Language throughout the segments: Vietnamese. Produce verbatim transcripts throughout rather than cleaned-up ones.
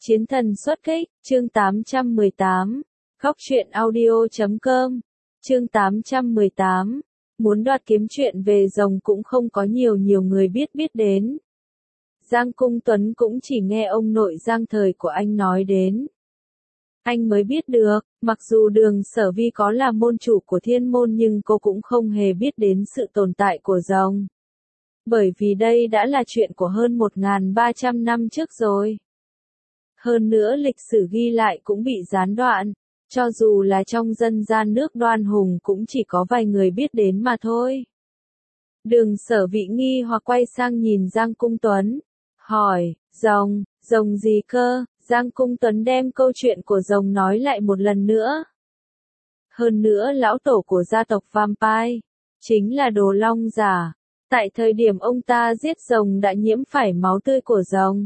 Chiến thần xuất kích, chương tám trăm mười tám. Khóc truyện audio chấm com. Chương tám trăm mười tám. Muốn đoạt kiếm chuyện về rồng cũng không có nhiều nhiều người biết biết đến. Giang Cung Tuấn cũng chỉ nghe ông nội Giang Thời của anh nói đến. Anh mới biết được, mặc dù Đường Sở Vi có là môn chủ của thiên môn nhưng cô cũng không hề biết đến sự tồn tại của rồng. Bởi vì đây đã là chuyện của hơn một nghìn ba trăm năm trước rồi. Hơn nữa lịch sử ghi lại cũng bị gián đoạn, cho dù là trong dân gian nước Đoan Hùng cũng chỉ có vài người biết đến mà thôi. Đường Sở Vi nghi hoặc quay sang nhìn Giang Cung Tuấn, hỏi, rồng, rồng gì cơ? Giang Cung Tuấn đem câu chuyện của rồng nói lại một lần nữa. Hơn nữa lão tổ của gia tộc Vampire, chính là Đồ Long Giả. Tại thời điểm ông ta giết rồng đã nhiễm phải máu tươi của rồng.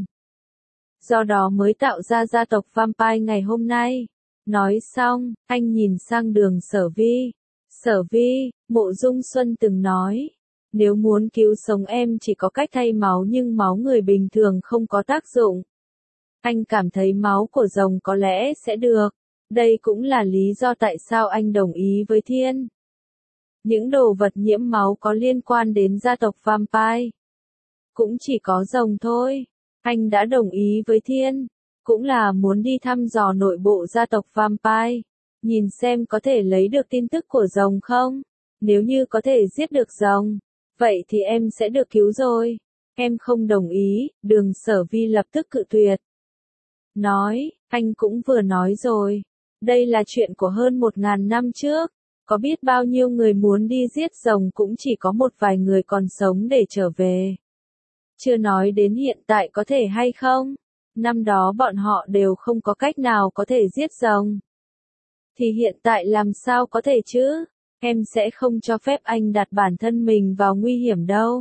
Do đó mới tạo ra gia tộc Vampire ngày hôm nay. Nói xong, anh nhìn sang Đường Sở Vi. Sở Vi, Mộ Dung Xuân từng nói, nếu muốn cứu sống em chỉ có cách thay máu nhưng máu người bình thường không có tác dụng. Anh cảm thấy máu của rồng có lẽ sẽ được. Đây cũng là lý do tại sao anh đồng ý với Thiên. Những đồ vật nhiễm máu có liên quan đến gia tộc Vampire. Cũng chỉ có rồng thôi. Anh đã đồng ý với Thiên. Cũng là muốn đi thăm dò nội bộ gia tộc Vampire. Nhìn xem có thể lấy được tin tức của rồng không. Nếu như có thể giết được rồng, vậy thì em sẽ được cứu rồi. Em không đồng ý, Đường Sở Vi lập tức cự tuyệt. Nói, anh cũng vừa nói rồi. Đây là chuyện của hơn một ngàn năm trước. Có biết bao nhiêu người muốn đi giết rồng cũng chỉ có một vài người còn sống để trở về. Chưa nói đến hiện tại có thể hay không. Năm đó bọn họ đều không có cách nào có thể giết rồng. Thì hiện tại làm sao có thể chứ? Em sẽ không cho phép anh đặt bản thân mình vào nguy hiểm đâu.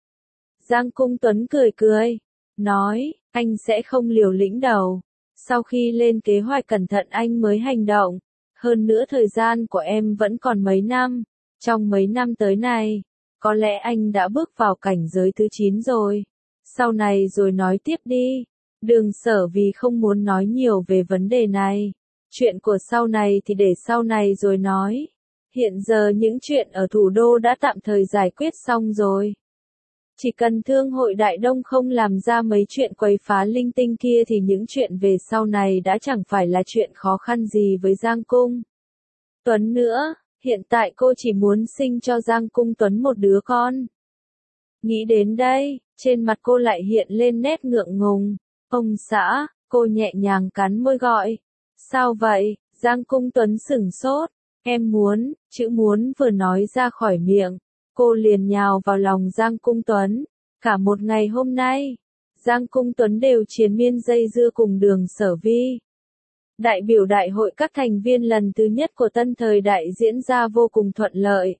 Giang Cung Tuấn cười cười. Nói, anh sẽ không liều lĩnh đầu. Sau khi lên kế hoạch cẩn thận anh mới hành động. Hơn nữa thời gian của em vẫn còn mấy năm. Trong mấy năm tới này, có lẽ anh đã bước vào cảnh giới thứ chín rồi. Sau này rồi nói tiếp đi. Đường Sở Vi không muốn nói nhiều về vấn đề này. Chuyện của sau này thì để sau này rồi nói. Hiện giờ những chuyện ở thủ đô đã tạm thời giải quyết xong rồi. Chỉ cần Thương hội Đại Đông không làm ra mấy chuyện quấy phá linh tinh kia thì những chuyện về sau này đã chẳng phải là chuyện khó khăn gì với Giang Cung Tuấn nữa. Hiện tại cô chỉ muốn sinh cho Giang Cung Tuấn một đứa con. Nghĩ đến đây, trên mặt cô lại hiện lên nét ngượng ngùng. Ông xã, cô nhẹ nhàng cắn môi gọi. Sao vậy? Giang Cung Tuấn sửng sốt. Em muốn, chữ muốn vừa nói ra khỏi miệng. Cô liền nhào vào lòng Giang Cung Tuấn. Cả một ngày hôm nay, Giang Cung Tuấn đều triền miên dây dưa cùng Đường Sở Vi. Đại biểu đại hội các thành viên lần thứ nhất của tân thời đại diễn ra vô cùng thuận lợi.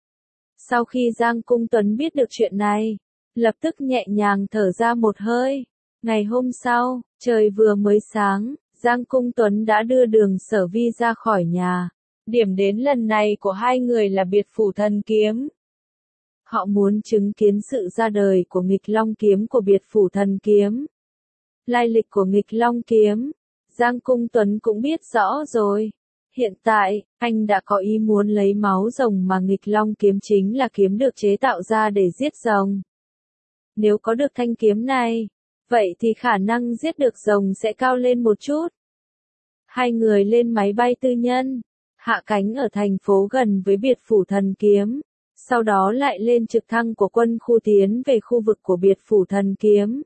Sau khi Giang Cung Tuấn biết được chuyện này, lập tức nhẹ nhàng thở ra một hơi. Ngày hôm sau, trời vừa mới sáng, Giang Cung Tuấn đã đưa Đường Sở Vi ra khỏi nhà. Điểm đến lần này của hai người là biệt phủ thần kiếm. Họ muốn chứng kiến sự ra đời của nghịch long kiếm của biệt phủ thần kiếm. Lai lịch của nghịch long kiếm, Giang Cung Tuấn cũng biết rõ rồi. Hiện tại, anh đã có ý muốn lấy máu rồng mà nghịch long kiếm chính là kiếm được chế tạo ra để giết rồng. Nếu có được thanh kiếm này, vậy thì khả năng giết được rồng sẽ cao lên một chút. Hai người lên máy bay tư nhân, hạ cánh ở thành phố gần với biệt phủ thần kiếm. Sau đó lại lên trực thăng của quân khu tiến về khu vực của biệt phủ thần kiếm.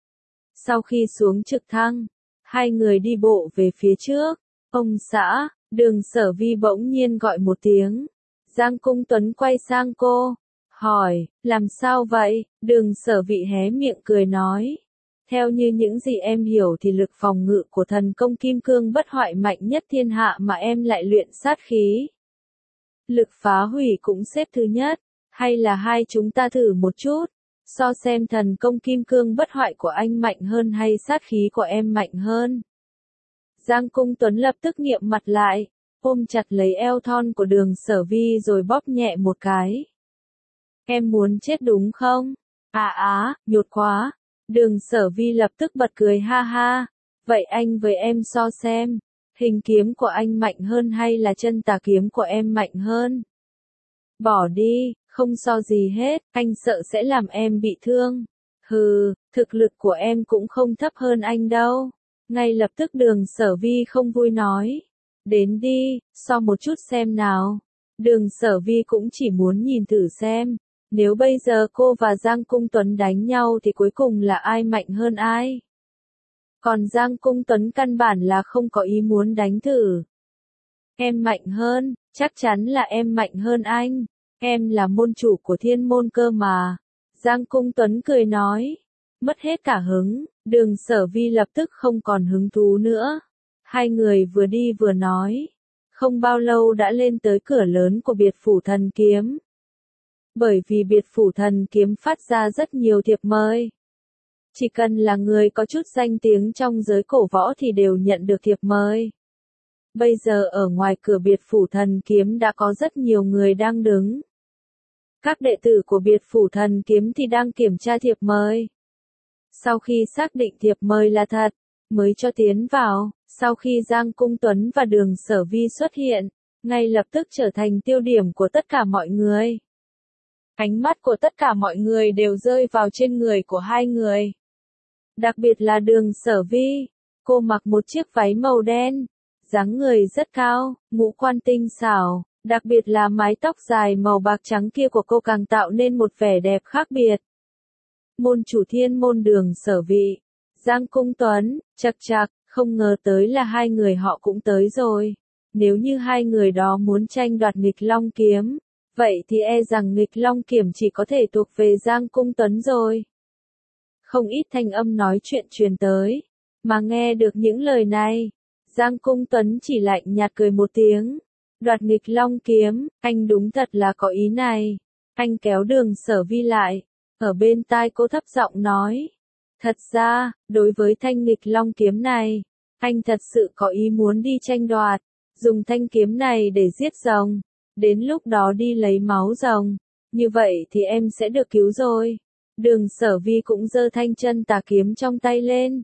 Sau khi xuống trực thăng, hai người đi bộ về phía trước. Ông xã, Đường Sở Vi bỗng nhiên gọi một tiếng. Giang Cung Tuấn quay sang cô, hỏi, làm sao vậy? Đường Sở Vi hé miệng cười nói. Theo như những gì em hiểu thì lực phòng ngự của thần công kim cương bất hoại mạnh nhất thiên hạ mà em lại luyện sát khí. Lực phá hủy cũng xếp thứ nhất, hay là hai chúng ta thử một chút, so xem thần công kim cương bất hoại của anh mạnh hơn hay sát khí của em mạnh hơn. Giang Cung Tuấn lập tức nghiệm mặt lại, ôm chặt lấy eo thon của Đường Sở Vi rồi bóp nhẹ một cái. Em muốn chết đúng không? À á, nhột quá. Đường Sở Vi lập tức bật cười ha ha. Vậy anh với em so xem, hình kiếm của anh mạnh hơn hay là chân tà kiếm của em mạnh hơn? Bỏ đi, không so gì hết, anh sợ sẽ làm em bị thương. Hừ, thực lực của em cũng không thấp hơn anh đâu. Ngay lập tức Đường Sở Vi không vui nói. Đến đi, so một chút xem nào. Đường Sở Vi cũng chỉ muốn nhìn thử xem. Nếu bây giờ cô và Giang Cung Tuấn đánh nhau thì cuối cùng là ai mạnh hơn ai? Còn Giang Cung Tuấn căn bản là không có ý muốn đánh thử. Em mạnh hơn, chắc chắn là em mạnh hơn anh. Em là môn chủ của thiên môn cơ mà. Giang Cung Tuấn cười nói. Mất hết cả hứng, Đường Sở Vi lập tức không còn hứng thú nữa. Hai người vừa đi vừa nói. Không bao lâu đã lên tới cửa lớn của biệt phủ thần kiếm. Bởi vì biệt phủ thần kiếm phát ra rất nhiều thiệp mời. Chỉ cần là người có chút danh tiếng trong giới cổ võ thì đều nhận được thiệp mời. Bây giờ ở ngoài cửa biệt phủ thần kiếm đã có rất nhiều người đang đứng. Các đệ tử của biệt phủ thần kiếm thì đang kiểm tra thiệp mời. Sau khi xác định thiệp mời là thật, mới cho tiến vào. Sau khi Giang Cung Tuấn và Đường Sở Vi xuất hiện, ngay lập tức trở thành tiêu điểm của tất cả mọi người. Ánh mắt của tất cả mọi người đều rơi vào trên người của hai người. Đặc biệt là Đường Sở Vi, cô mặc một chiếc váy màu đen, dáng người rất cao, ngũ quan tinh xảo, đặc biệt là mái tóc dài màu bạc trắng kia của cô càng tạo nên một vẻ đẹp khác biệt. Môn chủ thiên môn Đường Sở Vi, Giang Cung Tuấn, chậc chậc, không ngờ tới là hai người họ cũng tới rồi. Nếu như hai người đó muốn tranh đoạt nghịch long kiếm, vậy thì e rằng nghịch long kiếm chỉ có thể thuộc về Giang Cung Tuấn rồi. Không ít thanh âm nói chuyện truyền tới, mà nghe được những lời này, Giang Cung Tuấn chỉ lạnh nhạt cười một tiếng. Đoạt nghịch long kiếm, anh đúng thật là có ý này. Anh kéo Đường Sở Vi lại, ở bên tai cô thấp giọng nói. Thật ra, đối với thanh nghịch long kiếm này, anh thật sự có ý muốn đi tranh đoạt, dùng thanh kiếm này để giết rồng, đến lúc đó đi lấy máu rồng, như vậy thì em sẽ được cứu rồi. Đường Sở Vi cũng giơ thanh chân tà kiếm trong tay lên.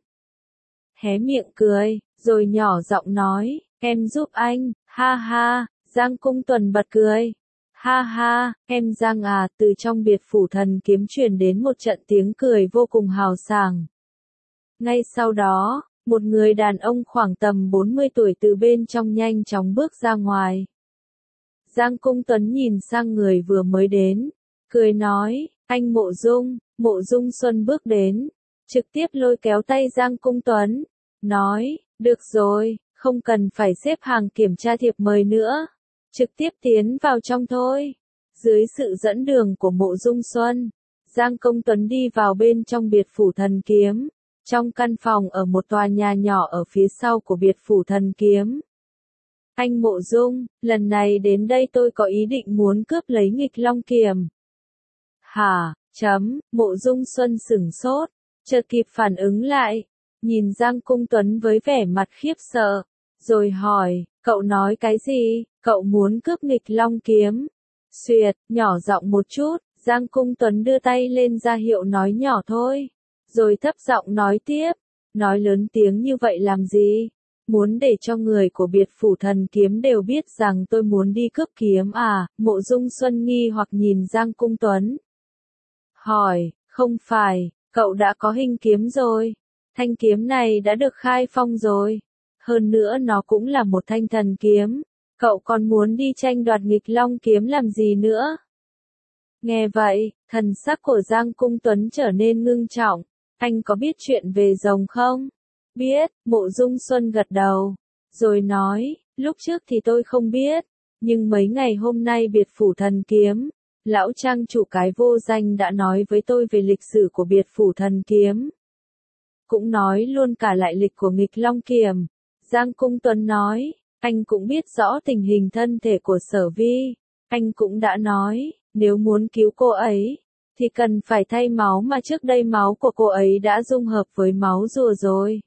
Hé miệng cười, rồi nhỏ giọng nói, em giúp anh, ha ha, Giang Cung Tuấn bật cười. Ha ha, em Giang à, từ trong biệt phủ thần kiếm truyền đến một trận tiếng cười vô cùng hào sảng. Ngay sau đó, một người đàn ông khoảng tầm bốn mươi tuổi từ bên trong nhanh chóng bước ra ngoài. Giang Cung Tuấn nhìn sang người vừa mới đến, cười nói, anh Mộ Dung. Mộ Dung Xuân bước đến, trực tiếp lôi kéo tay Giang Cung Tuấn, nói, được rồi, không cần phải xếp hàng kiểm tra thiệp mời nữa, trực tiếp tiến vào trong thôi. Dưới sự dẫn đường của Mộ Dung Xuân, Giang Cung Tuấn đi vào bên trong biệt phủ thần kiếm, trong căn phòng ở một tòa nhà nhỏ ở phía sau của biệt phủ thần kiếm. Anh Mộ Dung, lần này đến đây tôi có ý định muốn cướp lấy nghịch long kiếm. Hả? Chấm, Mộ Dung Xuân sửng sốt, chợt kịp phản ứng lại, nhìn Giang Cung Tuấn với vẻ mặt khiếp sợ, rồi hỏi, cậu nói cái gì, cậu muốn cướp nghịch long kiếm? Xuyệt, nhỏ giọng một chút, Giang Cung Tuấn đưa tay lên ra hiệu nói nhỏ thôi, rồi thấp giọng nói tiếp, nói lớn tiếng như vậy làm gì? Muốn để cho người của biệt phủ thần kiếm đều biết rằng tôi muốn đi cướp kiếm à? Mộ Dung Xuân nghi hoặc nhìn Giang Cung Tuấn. Hỏi, không phải, cậu đã có hình kiếm rồi. Thanh kiếm này đã được khai phong rồi. Hơn nữa nó cũng là một thanh thần kiếm. Cậu còn muốn đi tranh đoạt nghịch long kiếm làm gì nữa? Nghe vậy, thần sắc của Giang Cung Tuấn trở nên ngưng trọng. Anh có biết chuyện về rồng không? Biết, Mộ Dung Xuân gật đầu. Rồi nói, lúc trước thì tôi không biết. Nhưng mấy ngày hôm nay biệt phủ thần kiếm, lão trang chủ cái vô danh đã nói với tôi về lịch sử của biệt phủ thần kiếm. Cũng nói luôn cả lại lịch của nghịch long kiếm. Giang Cung Tuấn nói, anh cũng biết rõ tình hình thân thể của Sở Vi. Anh cũng đã nói, nếu muốn cứu cô ấy, thì cần phải thay máu mà trước đây máu của cô ấy đã dung hợp với máu rùa rồi.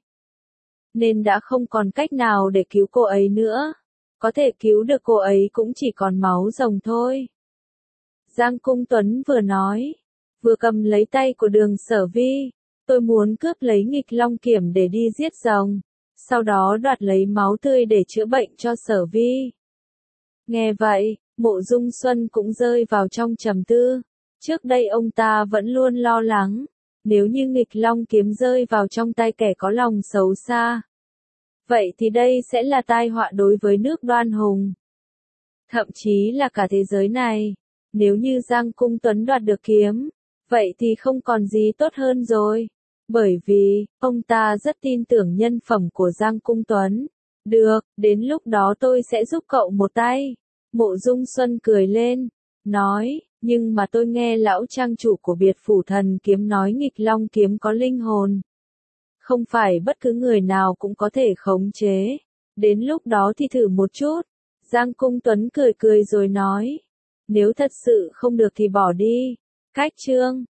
Nên đã không còn cách nào để cứu cô ấy nữa. Có thể cứu được cô ấy cũng chỉ còn máu rồng thôi. Giang Cung Tuấn vừa nói, vừa cầm lấy tay của Đường Sở Vi. Tôi muốn cướp lấy nghịch long kiểm để đi giết rồng, sau đó đoạt lấy máu tươi để chữa bệnh cho Sở Vi. Nghe vậy, Mộ Dung Xuân cũng rơi vào trong trầm tư. Trước đây ông ta vẫn luôn lo lắng, nếu như nghịch long kiếm rơi vào trong tay kẻ có lòng xấu xa, vậy thì đây sẽ là tai họa đối với nước Đoan Hùng. Thậm chí là cả thế giới này, nếu như Giang Cung Tuấn đoạt được kiếm, vậy thì không còn gì tốt hơn rồi. Bởi vì, ông ta rất tin tưởng nhân phẩm của Giang Cung Tuấn. Được, đến lúc đó tôi sẽ giúp cậu một tay. Mộ Dung Xuân cười lên, nói, nhưng mà tôi nghe lão trang chủ của biệt phủ thần kiếm nói nghịch long kiếm có linh hồn. Không phải bất cứ người nào cũng có thể khống chế. Đến lúc đó thì thử một chút. Giang Cung Tuấn cười cười rồi nói, nếu thật sự không được thì bỏ đi. Cách chương